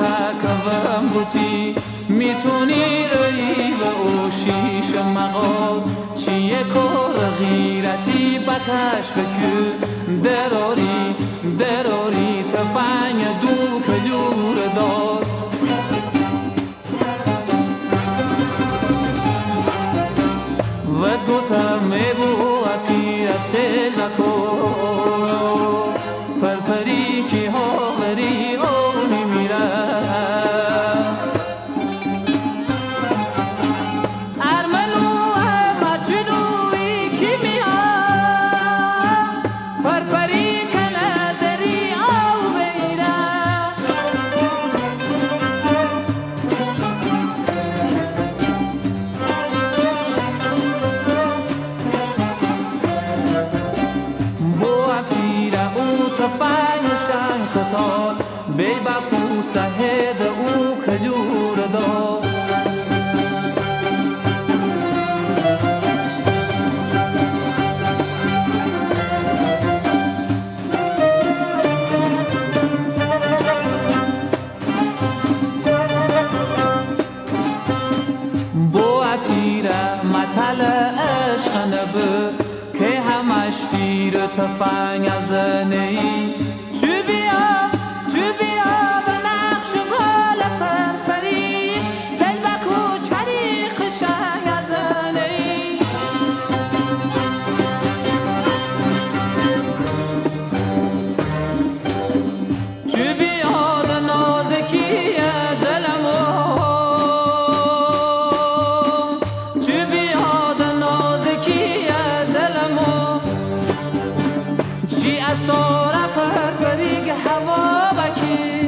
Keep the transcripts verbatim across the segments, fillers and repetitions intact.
تکوم بودی میتونی ای و او شیش مقال چیه کار غیرتی بکش بکو دراری دراری تفنگ دو کلور دار ود گوتم میبو اپی رسل بکو پرپری کی ها وری آنی میره ارمنو ارمچنوی کی میها پرپری کنه دری آو بیره تفنگشان کتال بی باپو سهد او کلور دار بو اپیره متل عشق نبه که همش تیر تفنگ از نی تو بیا تو بیا به نقش گل پرپری سلبک و چریق شنگ از نی تو بیا ده نازکی دلمو تو بیا ده نازکی دلمو چی اصاره پرپری که هوا بکی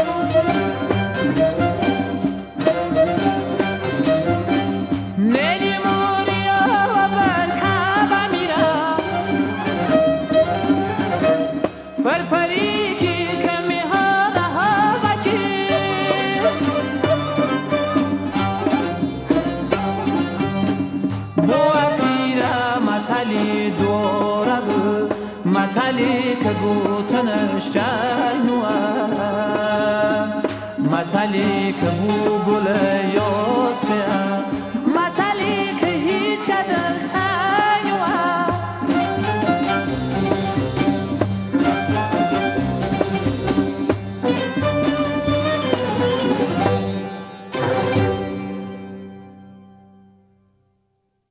نیلی موریا و بلکه میرم پرپری کی کمی ها ده ها بکی بو اتیره متلی دوره بود متلی که گوتنش جنوه متلی که بو گله